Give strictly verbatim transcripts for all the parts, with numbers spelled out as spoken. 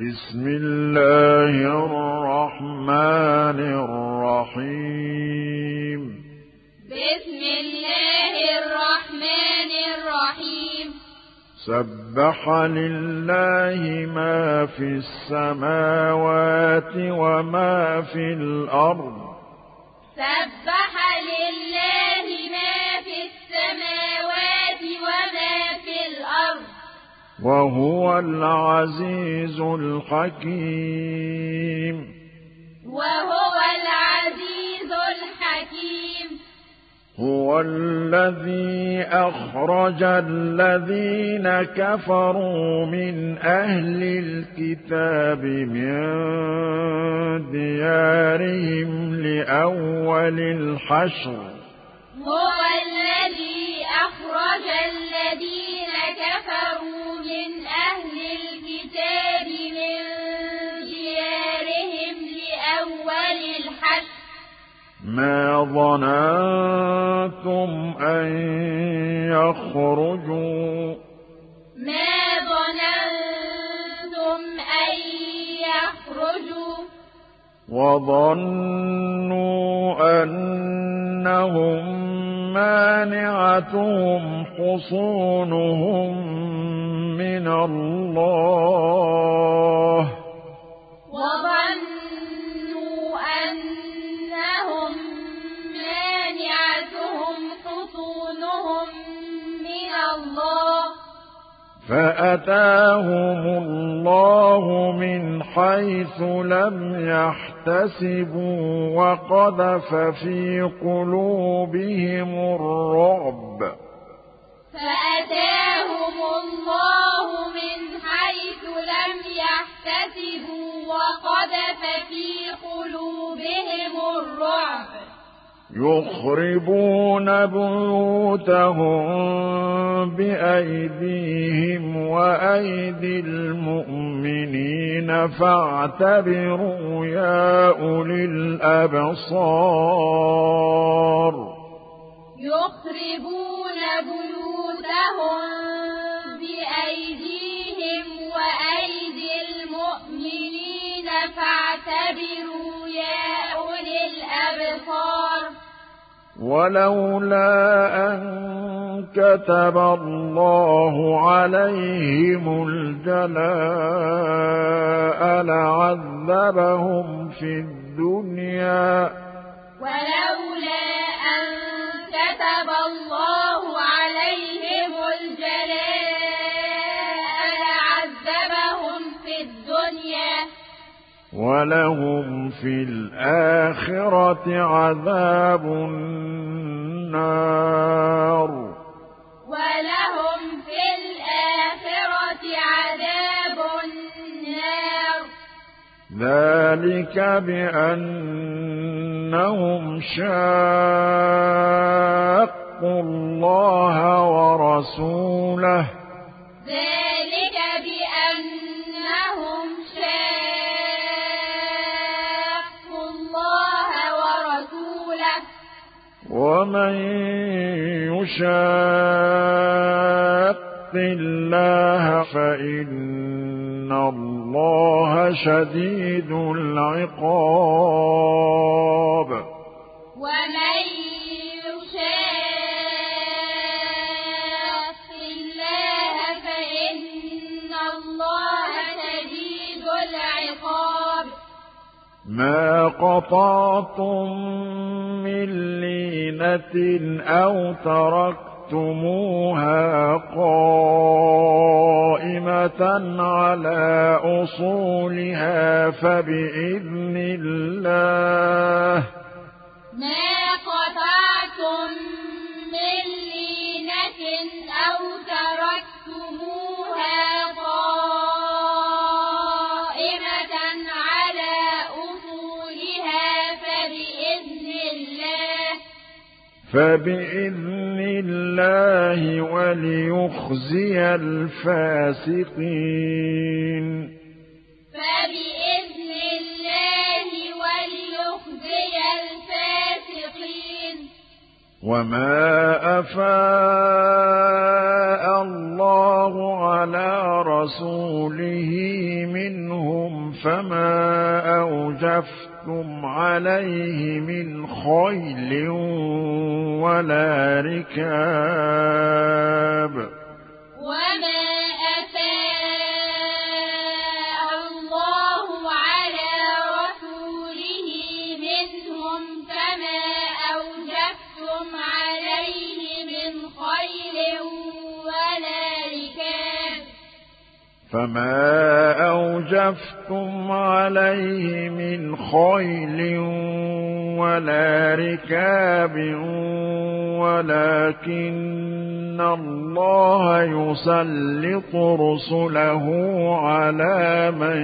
بسم الله الرحمن الرحيم بسم الله الرحمن الرحيم سبح لله ما في السماوات وما في الأرض سبح لله ما في السماوات وما في الأرض وهو العزيز الحكيم وهو العزيز الحكيم هو الذي أخرج الذين كفروا من أهل الكتاب من ديارهم لأول الحشر هو الذي أخرج الذين كفروا من أهل الكتاب من ديارهم لأول الحشر ما ظننتم أن يخرجوا ما ظننتم أن يخرجوا وظنوا أنهم مانعتهم حصونهم من الله وظنوا أنهم مانعتهم حصونهم من الله فأتاهم الله من حيث لم يحتسبوا وقذف في قلوبهم الرعب فأتاهم الله من حيث لم يحتسبوا وقذف في قلوبهم الرعب يخربون بيوتهم بأيديهم وأيدي المؤمنين فاعتبروا يا أولي الأبصار يخربون بيوتهم بأيديهم وأيدي المؤمنين فاعتبروا يا أولي الأبصار ولولا أن كتب الله عليهم الجلاء لعذبهم في الدنيا ولولا أن كتب الله عليهم الجلاء لعذبهم في الدنيا ولهم في الآخرة عذاب النار ولهم في الآخرة عذاب النار ذلك بأنهم شاقوا الله ورسوله ذلك بأنهم شاقوا الله ورسوله ومن يشاق الله فإن الله شديد العقاب ومن يشاق الله فإن الله شديد العقاب ما قطعتم من لينة أو تركتموها قائمة على أصولها فبإذن الله ما قطعتم من لينة أو تركتموها قائمة على أصولها فبإذن الله فبإذن الله وليخزي الفاسقين فبإذن الله وليخزي الفاسقين وما أفاء الله على رسوله منهم فما أوجفتم عليه من خيل ولا ركاب وما أفاء الله على رسوله منهم فما أوجفتم عليه من خيل ولا ركاب فما أوجفتم عليه من خيل ولا ركاب ولكن الله يسلط رسله على من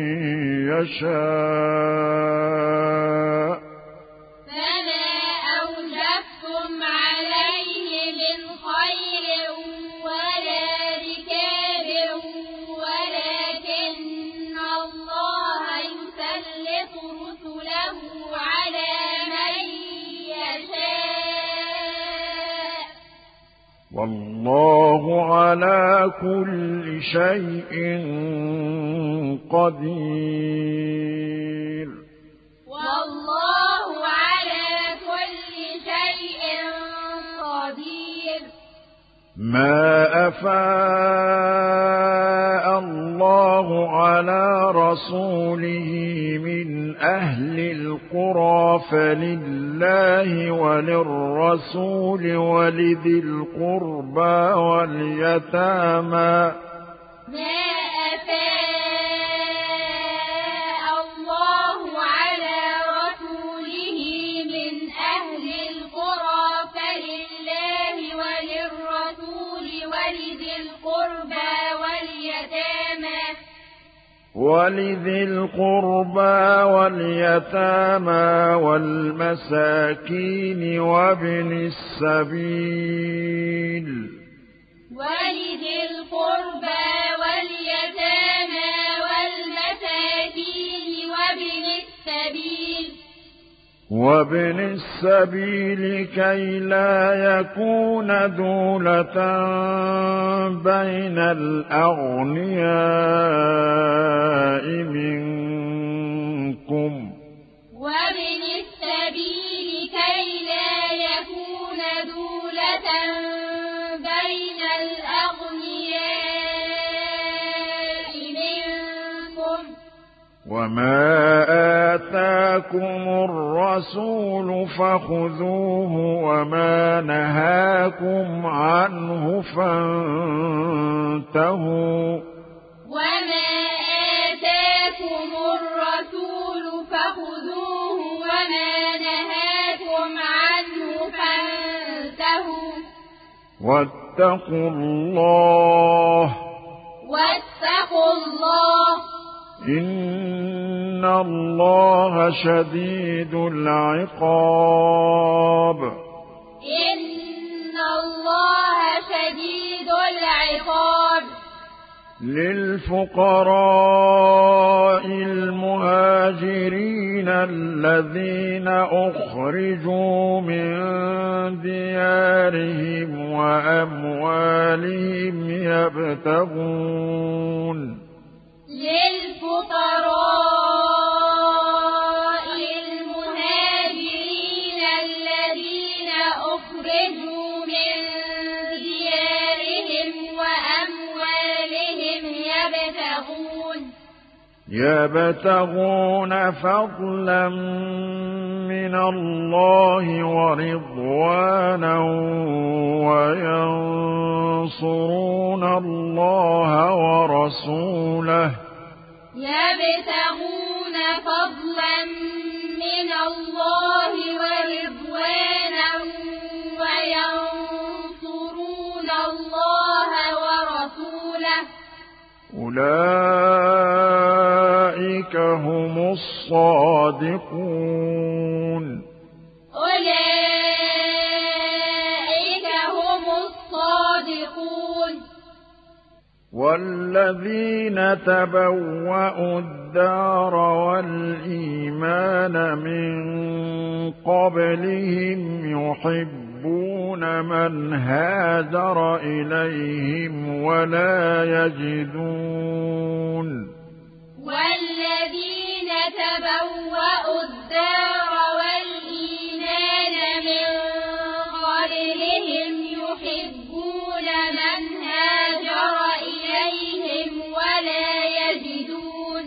يشاء فما أوجفتم عليه من خيل ولا ركاب ولكن الله يسلط رسله على من يشاء والله على كل شيء قدير والله على كل شيء قدير ما أفاء الله على رسوله من أهل القرى فلله وللرسول ولذي القربى واليتامى ما أفاء الله على رسوله من أهل القرى فلله وللرسول ولذي القربى واليتامى ولذي القربى واليتامى والمساكين وابن السبيل ولذي القربى واليتامى والمساكين وابن السبيل وابن السبيل كي لا يكون دولة بين الأغنياء منكم وابن السبيل كي لا يكون دولة بين الأغنياء منكم وما آتاكم الرسول فخذوه وما نهاكم عنه فانتهوا وما آتاكم الرسول فخذوه وما نهاكم عنه فانتهوا واتقوا الله واتقوا الله إن الله شديد العقاب إن الله شديد العقاب للفقراء المهاجرين الذين أخرجوا من ديارهم وأموالهم يبتغون للفقراء المهاجرين الذين أخرجوا من ديارهم وأموالهم يبتغون يبتغون فضلا من الله ورضوانا وينصرون الله ورسوله يبتغون فضلا من الله ورضوانا وينصرون الله ورسوله أولئك هم الصادقون أولئك هم الصادقون والذين تبوأوا الدار والإيمان من قبلهم يحبون من هاجر إليهم ولا يجدون والذين تبوأوا الدار والإيمان من قبلهم يحبون من هاجر إليهم ولا يجدون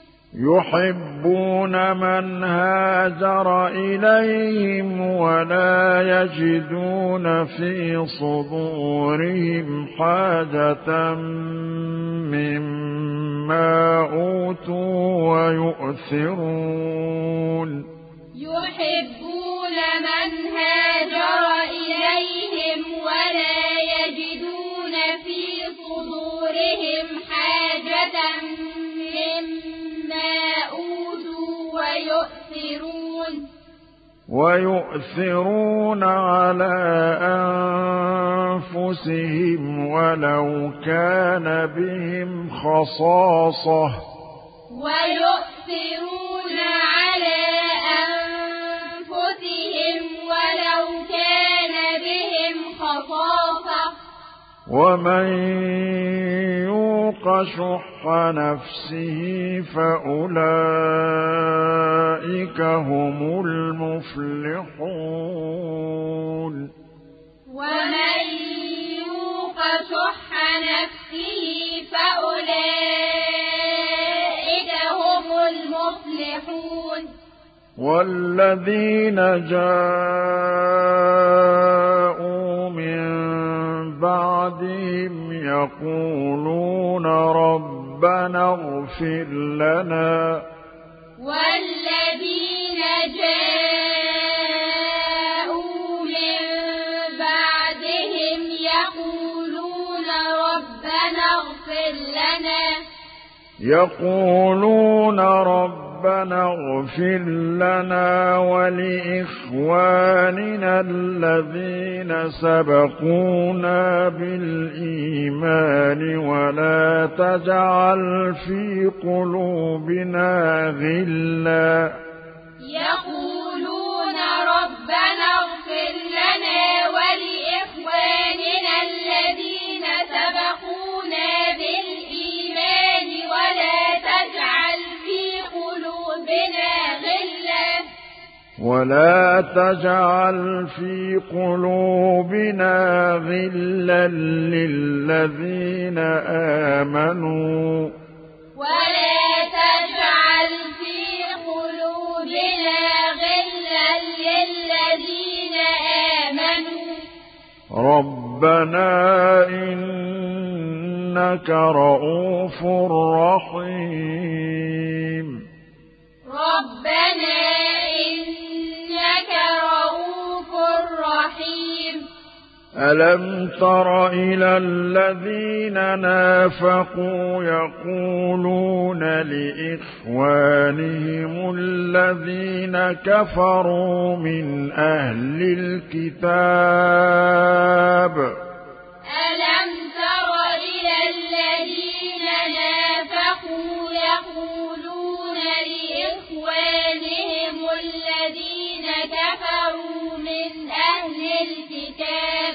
يحبون من هاجر إليهم ولا يجدون في صدورهم حاجة مما أوتوا ويؤثرون يحبون من هاجر إليهم ولا يجدون في صدورهم حاجة مما أوتوا ويؤثرون ويؤثرون على أنفسهم ولو كان بهم خصاصة ويؤثرون على أنفسهم ولو كان بهم خصاصة ومن يوق شح نفسه فأولئك هم المفلحون ومن يوق شح نفسه فأولئك هم المفلحون والذين جاءوا من بعدهم يقولون ربنا اغفر لنا والذين جاءوا من بعدهم يقولون ربنا اغفر لنا يقولون ربنا اغفر لنا ولإخواننا الذين سبقونا بالإيمان ولا تجعل في قلوبنا غلا يقولون ربنا اغفر لنا ولإخواننا الذين سبقونا بالإيمان ولا تجعل في قلوبنا غلا ولا تجعل في قلوبنا غلا للذين آمنوا ولا تجعل في قلوبنا غلا للذين آمنوا ربنا إنك رؤوف رحيم ربنا إنك رؤوف رحيم ألم تر إلى الذين نافقوا يقولون لإخوانهم الذين كفروا من أهل الكتاب ألم تر إلى الذين نافقوا يقولون لإخوانهم الذين كفروا من أهل الكتاب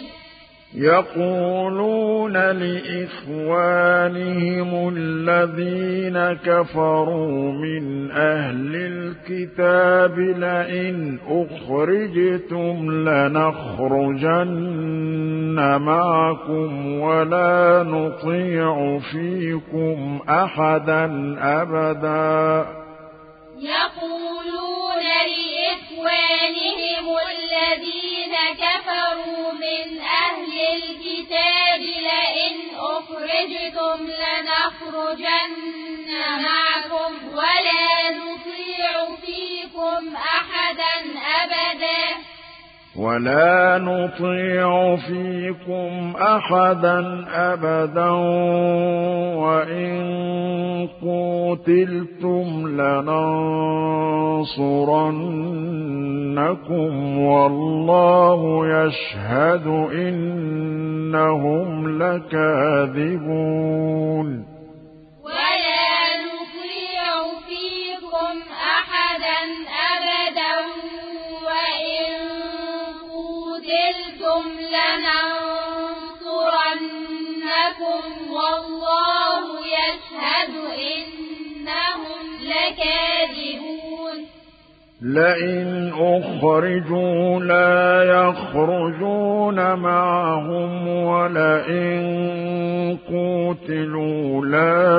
يقولون لإخوانهم الذين كفروا من أهل الكتاب لئن أخرجتم لنخرجن معكم ولا نطيع فيكم أحدا أبدا يقولون لإخوانهم الذين كفروا من أهل الكتاب لئن أخرجتم لنخرجن معكم ولا نطيع فيكم أحدا أبدا ولا نطيع فيكم أحدا أبدا وإن قتلتم لننصرنكم والله يشهد إنهم لكاذبون ولا نطيع فيكم أحدا أبدا وإن قتلتم لننصرنكم والله يشهد إنهم لكاذبون لئن أخرجوا لا يخرجون معهم ولئن قوتلوا لا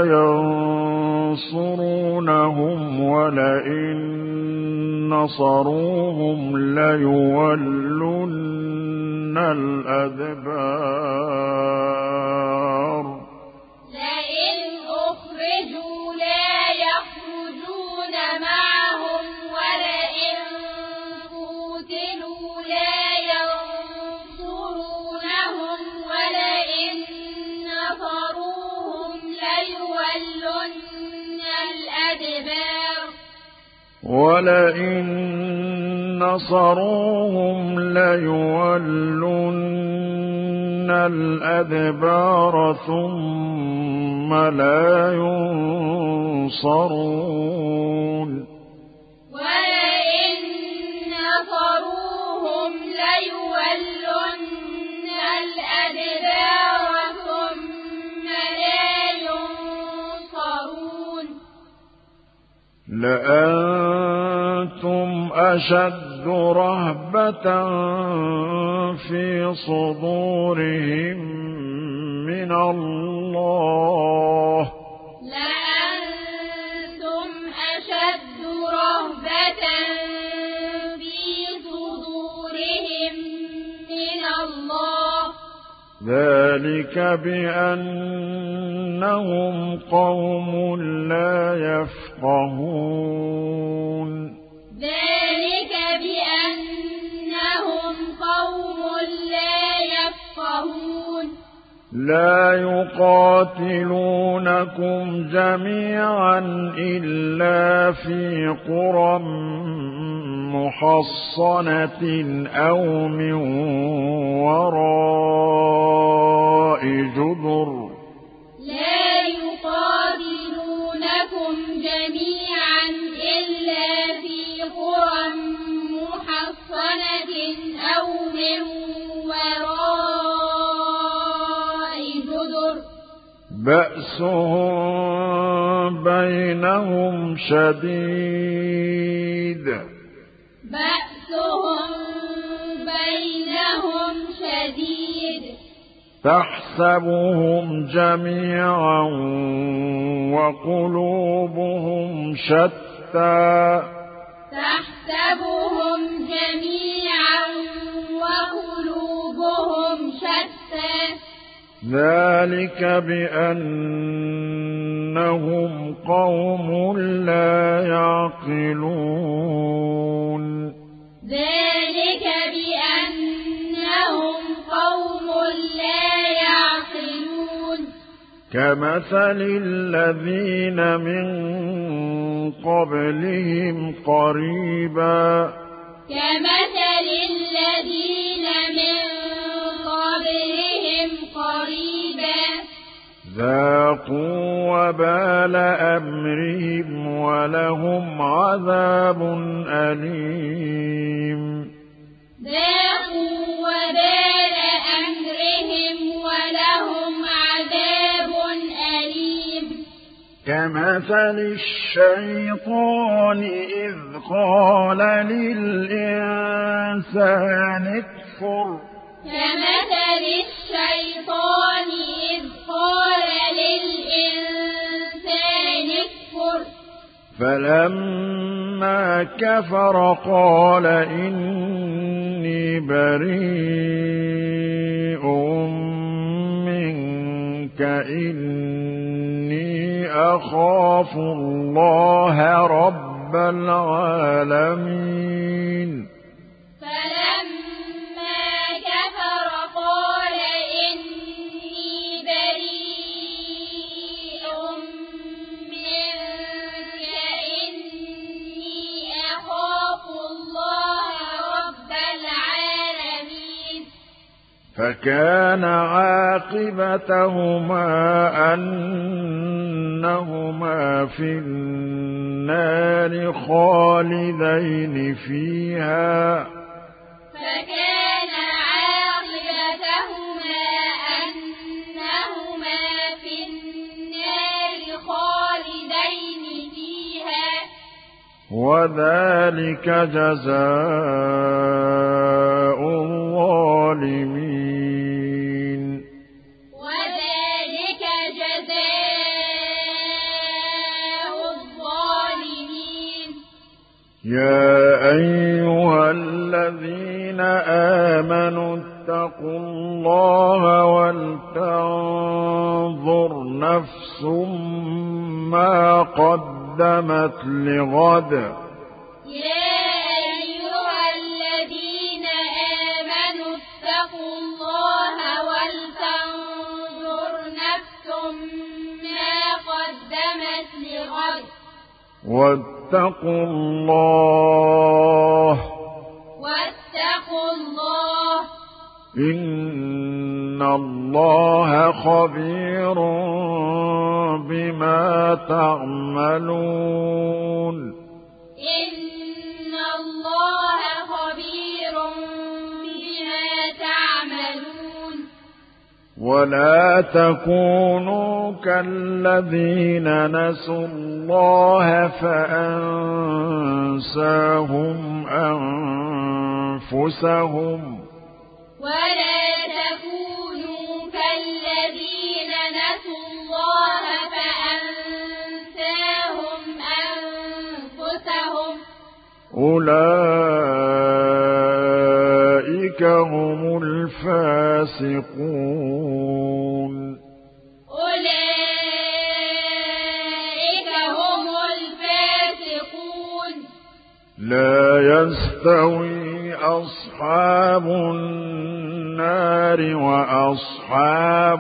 ينصرونهم ولئن نصروهم ليولن الأدبار لئن أخرجوا لا يخرجون معهم ولئن قوتلوا لا ينصرونهم ولئن نصروهم ليولن الأدبار ولئن نصروهم ليولن الأدبار ثم لا ينصرون ولئن نصروهم ليولن الأدبار ثم لا ينصرون لأنتم أشد رهبة في صدورهم من الله لأنتم أشد رهبة في صدورهم من الله ذلك بأنهم قوم لا يفقهون ذلك بأنهم قوم لا يفقهون لا يقاتلونكم جميعا إلا في قرى محصنة أو من وراء جدر لا يقاتلونكم جميعا إلا في قرى محصنة أو من وراء جدر بأسهم بينهم شديد بأسهم بينهم شديد تحسبهم جميعا وقلوبهم شتى تحسبهم جميعا وقلوبهم شتى ذلك بأنهم قوم لا يعقلون ذلك بأنهم قوم لا يعقلون كمثل الذين من قبلهم قريبا كمثل الذين من قبلهم قريبا ذاقوا وبال أمرهم ولهم عذاب أليم ذاقوا وبال أمرهم ولهم عذاب أليم كمثل الشيطان إذ قال للإنسان اكفر كمثل الشيطان إذ قال للإنسان اكفر فلما كفر قال إني بريء منك إني أخاف الله رب العالمين فلما كفر قال إني بريء منك إني أخاف الله رب العالمين فكان عاقبتهما أنهما في النار خالدين فيها فكان عاقبتهما أنهما في النار خالدين فيها وذلك جزاء الظالمين وذلك جزاء الظالمين يا أيها الذين آمنوا اتقوا الله ولتنظر نفس ما قدمت لغد يا أيها الذين آمنوا اتقوا الله ولتنظر نفس ما قدمت لغد واتقوا الله واتقوا الله إن الله خبير بما تعملون إن الله خبير بما تعملون ولا تكونوا كالذين نسوا الله فأنساهم أنفسهم ولا تكونوا كالذين نسوا الله فأنساهم أنفسهم أولئك هم الفاسقون أولئك هم الفاسقون لا يستوي أصحاب النار وأصحاب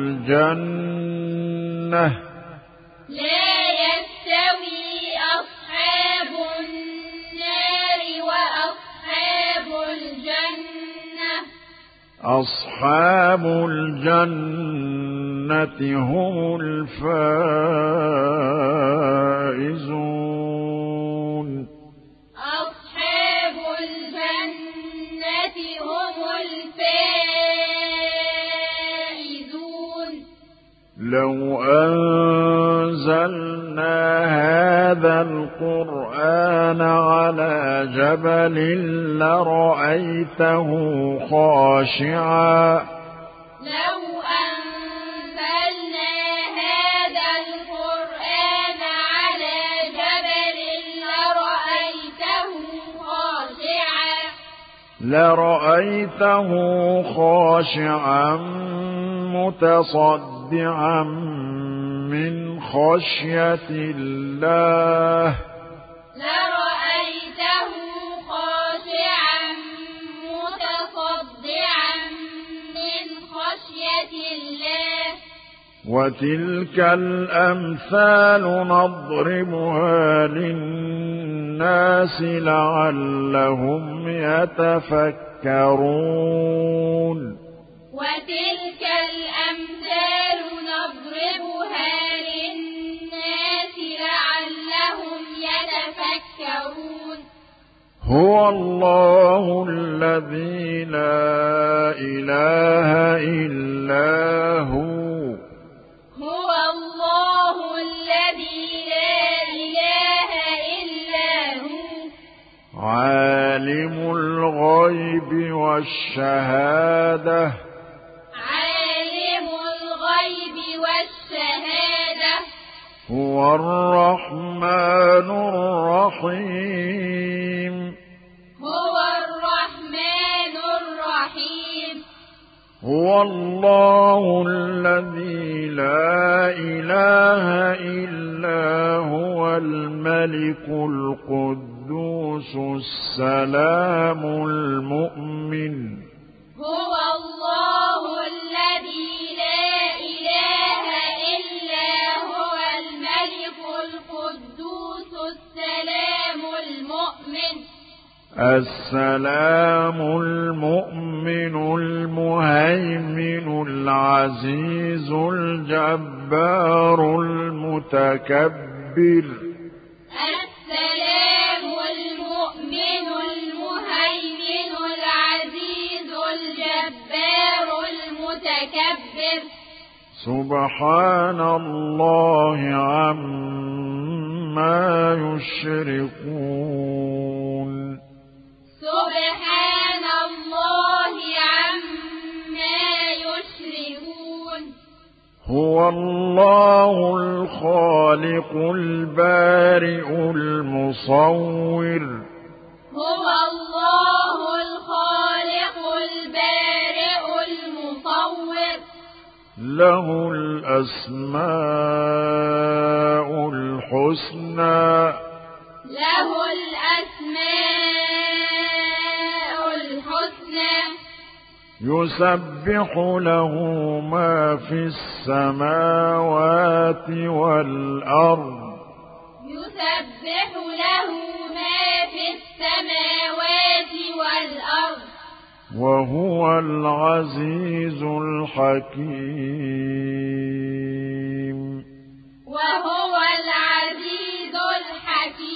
الجنة لا يستوي أصحاب النار وأصحاب الجنة أصحاب الجنة هم الفائزون أصحاب الجنة هم الفائزون لو أنزلنا هذا القرآن على جبل لرأيته خاشعا لو أنزلنا هذا القرآن على جبل لرأيته خاشعا لرأيته خاشعا متصدعا من خشية الله لرأيته خاشعا متصدعا من خشية الله وتلك الأمثال نضربها للناس لعلهم يتفكرون وتلك الأمثال نضربها للناس لعلهم يتفكرون هو الله الذي لا إله إلا هو هو الله الذي لا إله إلا هو عالم الغيب والشهادة عالم الغيب والشهادة هو الرحمن الرحيم هو الرحمن الرحيم هو الله الذي لا إله إلا هو الملك القدوس السلام المؤمن هو الله الذي لا إله إلا هو الملك القدوس السلام المؤمن السلام المؤمن المهيمن العزيز الجبار المتكبر السلام المؤمن المهيمن العزيز الجبار المتكبر سبحان الله عما عما يشركون سبحان الله عما يشركون هو الله الخالق البارئ المصور هو الله الخالق البارئ المصور له الأسماء الحسنى له الأسماء الحسنى يسبح له ما في السماوات والأرض يسبح له ما في السماوات والأرض وهو العزيز الحكيم وهو العزيز الحكيم